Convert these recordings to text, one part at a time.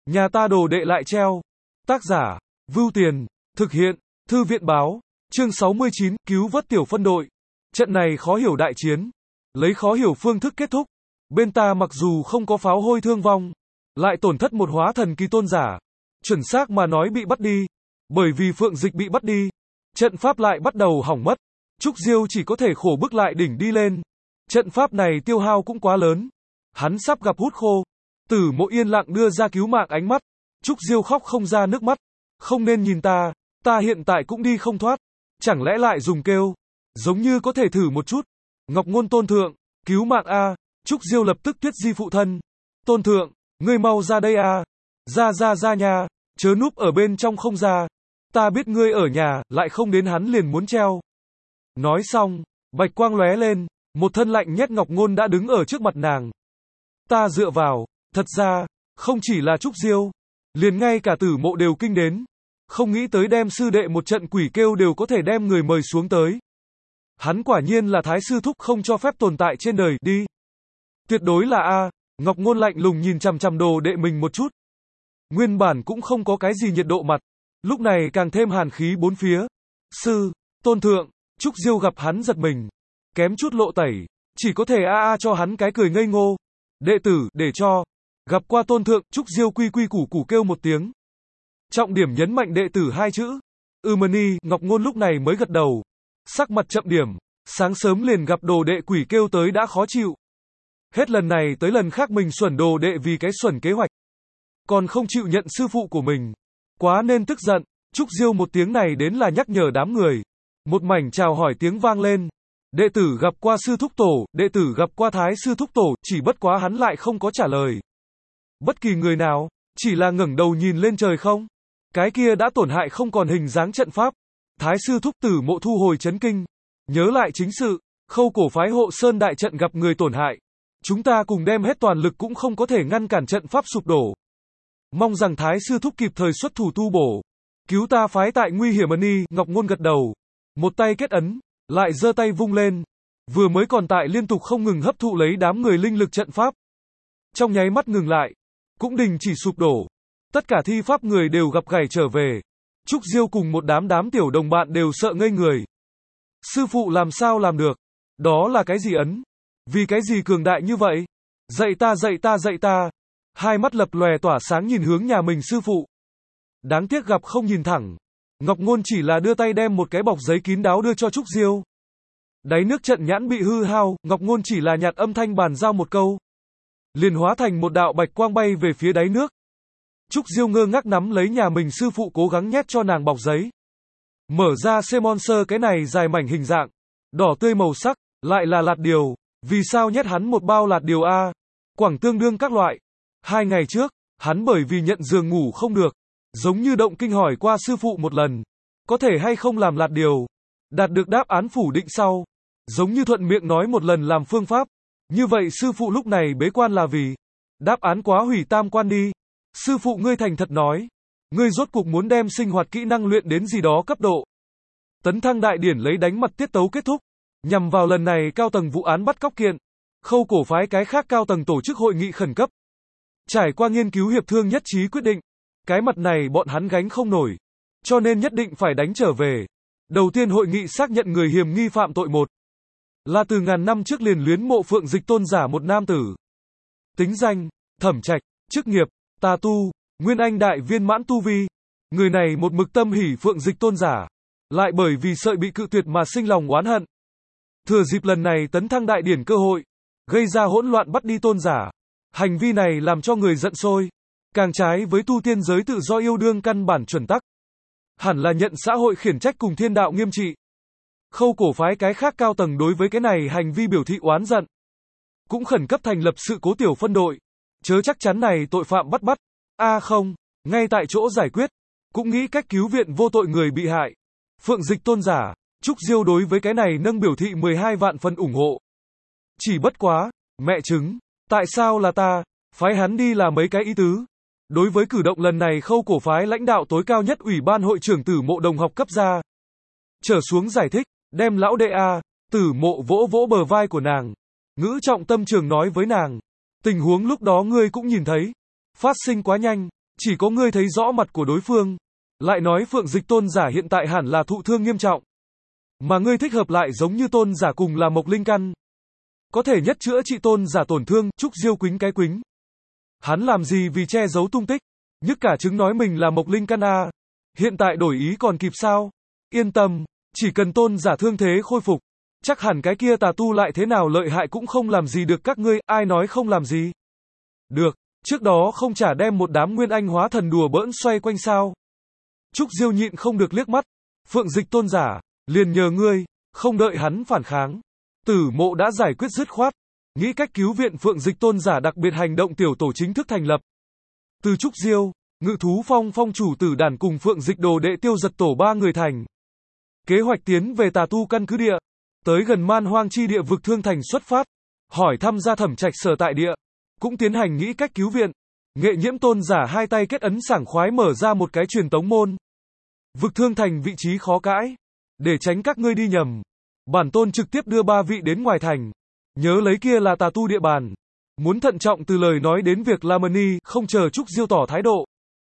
Nhà ta đồ đệ lại treo. Tác giả, Vưu Tiền, thực hiện, Thư viện báo, chương 69, cứu vớt tiểu phân đội. Trận này khó hiểu đại chiến, lấy khó hiểu phương thức kết thúc. Bên ta mặc dù không có pháo hôi thương vong, lại tổn thất một hóa thần kỳ tôn giả. Chuẩn xác mà nói bị bắt đi, bởi vì Phượng Dịch bị bắt đi, trận pháp lại bắt đầu hỏng mất. Trúc Diêu chỉ có thể khổ bức lại đỉnh đi lên. Trận pháp này tiêu hao cũng quá lớn, hắn sắp gặp hút khô. Tử Mộ yên lặng đưa ra cứu mạng ánh mắt. Trúc Diêu khóc không ra nước mắt. Không nên nhìn ta, ta hiện tại cũng đi không thoát. Chẳng lẽ lại dùng kêu, giống như có thể thử một chút. Ngọc Ngôn tôn thượng, cứu mạng a. Trúc Diêu lập tức tuyết di phụ thân. Tôn thượng, ngươi mau ra đây a. Ra nha, chớ núp ở bên trong không ra. Ta biết ngươi ở nhà, lại không đến hắn liền muốn treo. Nói xong, bạch quang lóe lên, một thân lạnh nhét Ngọc Ngôn đã đứng ở trước mặt nàng. Ta dựa vào, thật ra, không chỉ là Trúc Diêu, liền ngay cả Tử Mộ đều kinh đến. Không nghĩ tới đem sư đệ một trận quỷ kêu đều có thể đem người mời xuống tới. Hắn quả nhiên là thái sư thúc không cho phép tồn tại trên đời, đi. Tuyệt đối là A. Ngọc Ngôn lạnh lùng nhìn chằm chằm đồ đệ mình một chút. Nguyên bản cũng không có cái gì nhiệt độ mặt, lúc này càng thêm hàn khí bốn phía. Tôn thượng, Trúc Diêu gặp hắn giật mình, kém chút lộ tẩy, chỉ có thể a cho hắn cái cười ngây ngô. Đệ tử, để cho. Gặp qua tôn thượng, Trúc Diêu quy quy củ củ kêu một tiếng. Trọng điểm nhấn mạnh đệ tử hai chữ. Mani, Ngọc Ngôn lúc này mới gật đầu. Sắc mặt chậm điểm, sáng sớm liền gặp đồ đệ quỷ kêu tới đã khó chịu. Hết lần này tới lần khác mình xuẩn đồ đệ vì cái xuẩn kế hoạch. Còn không chịu nhận sư phụ của mình. Quá nên tức giận. Trúc Diêu một tiếng này đến là nhắc nhở đám người. Một mảnh chào hỏi tiếng vang lên. Đệ tử gặp qua sư thúc tổ, đệ tử gặp qua thái sư thúc tổ, chỉ bất quá hắn lại không có trả lời. Bất kỳ người nào, chỉ là ngẩng đầu nhìn lên trời không. Cái kia đã tổn hại không còn hình dáng trận pháp. Thái sư thúc Tử Mộ thu hồi chấn kinh. Nhớ lại chính sự, Khâu cổ phái hộ sơn đại trận gặp người tổn hại. Chúng ta cùng đem hết toàn lực cũng không có thể ngăn cản trận pháp sụp đổ. Mong rằng thái sư thúc kịp thời xuất thủ tu bổ. Cứu ta phái tại nguy hiểm Ni, Ngọc Ngôn gật đầu. Một tay kết ấn, lại giơ tay vung lên. Vừa mới còn tại liên tục không ngừng hấp thụ lấy đám người linh lực trận pháp. Trong nháy mắt ngừng lại, cũng đình chỉ sụp đổ. Tất cả thi pháp người đều gặp gảy trở về. Trúc Diêu cùng một đám tiểu đồng bạn đều sợ ngây người. Sư phụ làm sao làm được? Đó là cái gì ấn? Vì cái gì cường đại như vậy? Dạy ta. Hai mắt lập lòe tỏa sáng nhìn hướng nhà mình sư phụ. Đáng tiếc gặp không nhìn thẳng. Ngọc Ngôn chỉ là đưa tay đem một cái bọc giấy kín đáo đưa cho Trúc Diêu. Đáy nước trận nhãn bị hư hao, Ngọc Ngôn chỉ là nhạt âm thanh bàn giao một câu. Liền hóa thành một đạo bạch quang bay về phía đáy nước. Trúc Diêu ngơ ngác nắm lấy nhà mình sư phụ cố gắng nhét cho nàng bọc giấy. Mở ra monster cái này dài mảnh hình dạng, đỏ tươi màu sắc, lại là lạt điều. Vì sao nhét hắn một bao lạt điều a? Quảng tương đương các loại. 2 ngày trước, hắn bởi vì nhận giường ngủ không được, giống như động kinh hỏi qua sư phụ một lần, có thể hay không làm lạt điều. Đạt được đáp án phủ định sau, giống như thuận miệng nói một lần làm phương pháp. Như vậy sư phụ lúc này bế quan là vì đáp án quá hủy tam quan đi. Sư phụ ngươi thành thật nói, ngươi rốt cuộc muốn đem sinh hoạt kỹ năng luyện đến gì đó cấp độ. Tấn thăng đại điển lấy đánh mặt tiết tấu kết thúc, nhằm vào lần này cao tầng vụ án bắt cóc kiện. Khâu cổ phái cái khác cao tầng tổ chức hội nghị khẩn cấp. Trải qua nghiên cứu hiệp thương nhất trí quyết định, cái mặt này bọn hắn gánh không nổi, cho nên nhất định phải đánh trở về. Đầu tiên hội nghị xác nhận người hiểm nghi phạm tội một là từ ngàn năm trước liền luyến mộ Phượng Dịch tôn giả một nam tử. Tính danh, Thẩm Trạch, chức nghiệp, tà tu, Nguyên Anh đại viên mãn tu vi. Người này một mực tâm hỉ Phượng Dịch tôn giả, lại bởi vì sợ bị cự tuyệt mà sinh lòng oán hận. Thừa dịp lần này tấn thăng đại điển cơ hội, gây ra hỗn loạn bắt đi tôn giả. Hành vi này làm cho người giận sôi, càng trái với tu tiên giới tự do yêu đương căn bản chuẩn tắc. Hẳn là nhận xã hội khiển trách cùng thiên đạo nghiêm trị. Khâu cổ phái cái khác cao tầng đối với cái này hành vi biểu thị oán giận, cũng khẩn cấp thành lập sự cố tiểu phân đội, chớ chắc chắn này tội phạm bắt. Không, ngay tại chỗ giải quyết, cũng nghĩ cách cứu viện vô tội người bị hại. Phượng Dịch tôn giả, Trúc Diêu đối với cái này nâng biểu thị 12 vạn phần ủng hộ. Chỉ bất quá, mẹ chứng, tại sao là ta, phái hắn đi là mấy cái ý tứ. Đối với cử động lần này khâu cổ phái lãnh đạo tối cao nhất ủy ban hội trưởng Tử Mộ đồng học cấp ra. Trở xuống giải thích, đem lão đệ a. Tử Mộ vỗ vỗ bờ vai của nàng. Ngữ trọng tâm trường nói với nàng. Tình huống lúc đó ngươi cũng nhìn thấy. Phát sinh quá nhanh, Chỉ có ngươi thấy rõ mặt của đối phương. Lại nói Phượng Dịch tôn giả hiện tại hẳn là thụ thương nghiêm trọng. Mà ngươi thích hợp lại giống như tôn giả cùng là mộc linh căn. Có thể nhất chữa trị tôn giả tổn thương, Trúc Diêu quính cái quính. Hắn làm gì vì che giấu tung tích, nhức cả trứng nói mình là mộc linh căn a. Hiện tại đổi ý còn kịp sao? Yên tâm, chỉ cần tôn giả thương thế khôi phục, chắc hẳn cái kia tà tu lại thế nào lợi hại cũng không làm gì được các ngươi, ai nói không làm gì. Được, trước đó không chả đem một đám nguyên anh hóa thần đùa bỡn xoay quanh sao? Trúc Diêu nhịn không được liếc mắt, Phượng Dịch tôn giả, liền nhờ ngươi, không đợi hắn phản kháng. Tử Mộ đã giải quyết dứt khoát, nghĩ cách cứu viện Phượng Dịch tôn giả đặc biệt hành động tiểu tổ chính thức thành lập. Từ Trúc Diêu, Ngự thú phong phong chủ Tử Đản cùng Phượng Dịch đồ đệ Tiêu Giật tổ 3 người thành. Kế hoạch tiến về tà tu căn cứ địa, tới gần man hoang chi địa vực Thương Thành xuất phát, hỏi thăm ra Thẩm Trạch sở tại địa, cũng tiến hành nghĩ cách cứu viện. Nghệ Nhiễm tôn giả hai tay kết ấn sảng khoái mở ra một cái truyền tống môn. Vực Thương Thành vị trí khó cãi, để tránh các ngươi đi nhầm. Bản tôn trực tiếp đưa 3 vị đến ngoài thành. Nhớ lấy kia là tà tu địa bàn. Muốn thận trọng từ lời nói đến việc làm ơn, không chờ Trúc Diêu tỏ thái độ.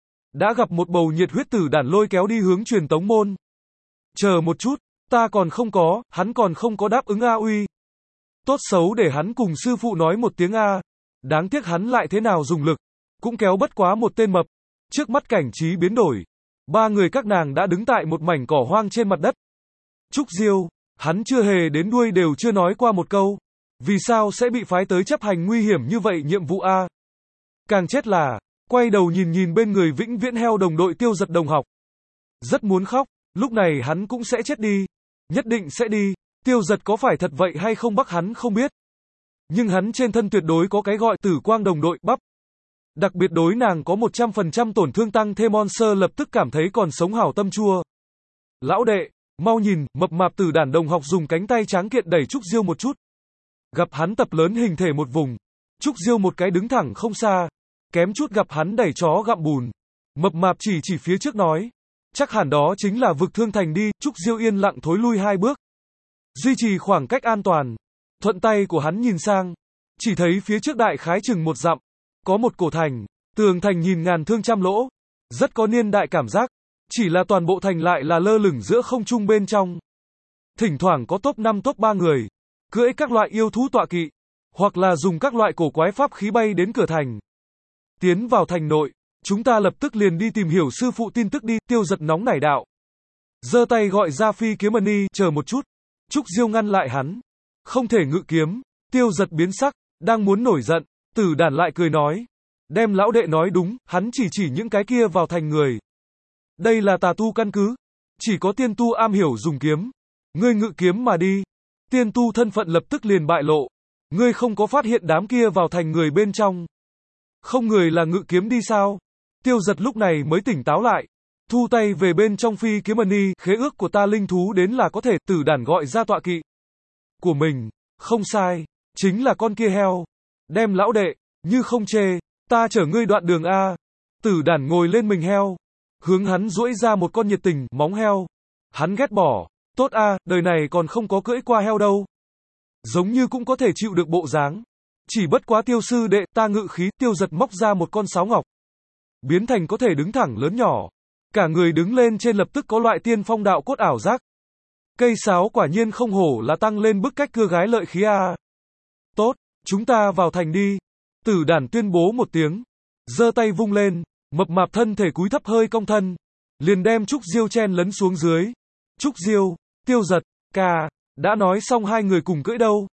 Đã gặp một bầu nhiệt huyết Tử Đản lôi kéo đi hướng truyền tống môn. Chờ một chút, ta còn không có, hắn còn không có đáp ứng a uy. Tốt xấu để hắn cùng sư phụ nói một tiếng a. Đáng tiếc hắn lại thế nào dùng lực, cũng kéo bất quá một tên mập. Trước mắt cảnh trí biến đổi. 3 người các nàng đã đứng tại một mảnh cỏ hoang trên mặt đất. Trúc Diêu, hắn chưa hề đến đuôi đều chưa nói qua một câu. Vì sao sẽ bị phái tới chấp hành nguy hiểm như vậy nhiệm vụ a? Càng chết là, quay đầu nhìn bên người vĩnh viễn heo đồng đội Tiêu Giật đồng học. Rất muốn khóc, lúc này hắn cũng sẽ chết đi. Nhất định sẽ đi, Tiêu Giật có phải thật vậy hay không bắc hắn không biết. Nhưng hắn trên thân tuyệt đối có cái gọi tử quang đồng đội bắp. Đặc biệt đối nàng có 100% tổn thương tăng thêm Monster lập tức cảm thấy còn sống hảo tâm chua. Lão đệ, mau nhìn, mập mạp Tử Đản đồng học dùng cánh tay tráng kiện đẩy Trúc Diêu một chút. Gặp hắn tập lớn hình thể một vùng, Trúc Diêu một cái đứng thẳng không xa, kém chút gặp hắn đẩy chó gặm bùn. Mập mạp chỉ phía trước nói, chắc hẳn đó chính là vực Thương Thành đi. Trúc Diêu yên lặng thối lui 2 bước, duy trì khoảng cách an toàn. Thuận tay của hắn nhìn sang, chỉ thấy phía trước đại khái chừng 1 dặm, có một cổ thành, tường thành nhìn ngàn thương trăm lỗ, rất có niên đại cảm giác, chỉ là toàn bộ thành lại là lơ lửng giữa không trung bên trong. Thỉnh thoảng có top 5 top 3 người, cưỡi các loại yêu thú tọa kỵ, hoặc là dùng các loại cổ quái pháp khí bay đến cửa thành. Tiến vào thành nội, chúng ta lập tức liền đi tìm hiểu sư phụ tin tức đi. Tiêu Giật nóng nảy đạo. Giơ tay gọi ra Phi Kiếm Ân, chờ một chút. Trúc Diêu ngăn lại hắn. Không thể ngự kiếm. Tiêu Giật biến sắc, đang muốn nổi giận, Tử Đản lại cười nói. Đem lão đệ nói đúng, hắn chỉ những cái kia vào thành người. Đây là tà tu căn cứ. Chỉ có tiên tu am hiểu dùng kiếm. Ngươi ngự kiếm mà đi. Tiên tu thân phận lập tức liền bại lộ. Ngươi không có phát hiện đám kia vào thành người bên trong. Không người là ngự kiếm đi sao? Tiêu Giật lúc này mới tỉnh táo lại. Thu tay về bên trong Phi Kiếm Ân, khế ước của ta linh thú đến là có thể. Tử Đản gọi ra tọa kỵ của mình. Không sai, chính là con kia heo. Đem lão đệ, như không chê, ta chở ngươi đoạn đường a. Tử Đản ngồi lên mình heo, hướng hắn duỗi ra một con nhiệt tình móng heo. Hắn ghét bỏ. Tốt a, đời này còn không có cưỡi qua heo đâu. Giống như cũng có thể chịu được bộ dáng. Chỉ bất quá Tiêu sư đệ, ta ngự khí. Tiêu Giật móc ra một con sáo ngọc, biến thành có thể đứng thẳng lớn nhỏ. Cả người đứng lên trên lập tức có loại tiên phong đạo cốt ảo giác. Cây sáo quả nhiên không hổ là tăng lên bức cách cưa gái lợi khí a. Tốt, chúng ta vào thành đi. Tử Đản tuyên bố một tiếng, giơ tay vung lên, mập mạp thân thể cúi thấp hơi cong thân, liền đem Trúc Diêu chen lấn xuống dưới. Trúc Diêu, Tiêu Giật, ca, đã nói xong 2 người cùng cưỡi đâu.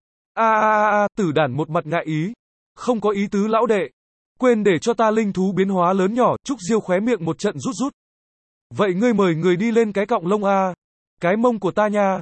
Tử Đản một mặt ngại ý. Không có ý tứ lão đệ. Quên để cho ta linh thú biến hóa lớn nhỏ. Trúc Diêu khóe miệng một trận rút. Vậy ngươi mời người đi lên cái cọng lông a. Cái mông của ta nha.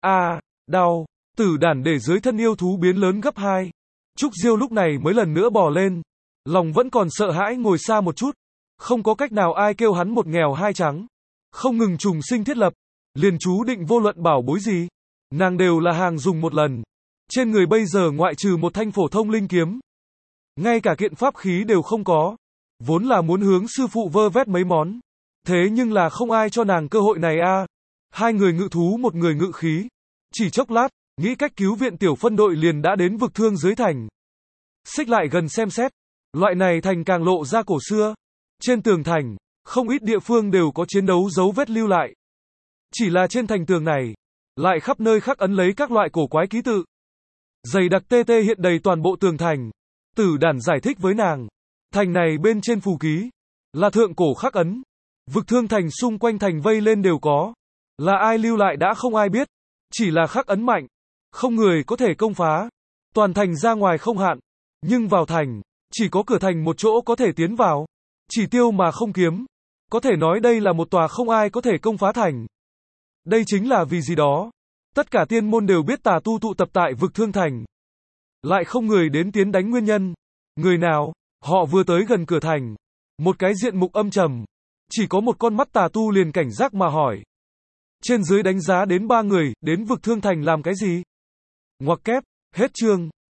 Đau. Tử Đản để dưới thân yêu thú biến lớn gấp 2. Trúc Diêu lúc này mới lần nữa bò lên. Lòng vẫn còn sợ hãi ngồi xa một chút. Không có cách nào ai kêu hắn một nghèo hai trắng. Không ngừng trùng sinh thiết lập. Liền chú định vô luận bảo bối gì, nàng đều là hàng dùng một lần. Trên người bây giờ ngoại trừ một thanh phổ thông linh kiếm, ngay cả kiện pháp khí đều không có. Vốn là muốn hướng sư phụ vơ vét mấy món. Thế nhưng là không ai cho nàng cơ hội này a. 2 người ngự thú, 1 người ngự khí. Chỉ chốc lát, nghĩ cách cứu viện tiểu phân đội liền đã đến vực Thương dưới thành. Xích lại gần xem xét. Loại này thành càng lộ ra cổ xưa. Trên tường thành, không ít địa phương đều có chiến đấu dấu vết lưu lại. Chỉ là trên thành tường này, lại khắp nơi khắc ấn lấy các loại cổ quái ký tự. Dày đặc tê tê hiện đầy toàn bộ tường thành. Tử Đản giải thích với nàng. Thành này bên trên phù ký, là thượng cổ khắc ấn. Vực Thương Thành xung quanh thành vây lên đều có. Là ai lưu lại đã không ai biết. Chỉ là khắc ấn mạnh. Không người có thể công phá. Toàn thành ra ngoài không hạn. Nhưng vào thành, chỉ có cửa thành một chỗ có thể tiến vào. Chỉ tiêu mà không kiếm. Có thể nói đây là một tòa không ai có thể công phá thành. Đây chính là vì gì đó. Tất cả tiên môn đều biết tà tu tụ tập tại Vực Thương Thành. Lại không người đến tiến đánh nguyên nhân. Người nào? Họ vừa tới gần cửa thành. Một cái diện mục âm trầm. Chỉ có một con mắt tà tu liền cảnh giác mà hỏi. Trên dưới đánh giá đến 3 người, đến Vực Thương Thành làm cái gì? Ngoặc kép, hết chương.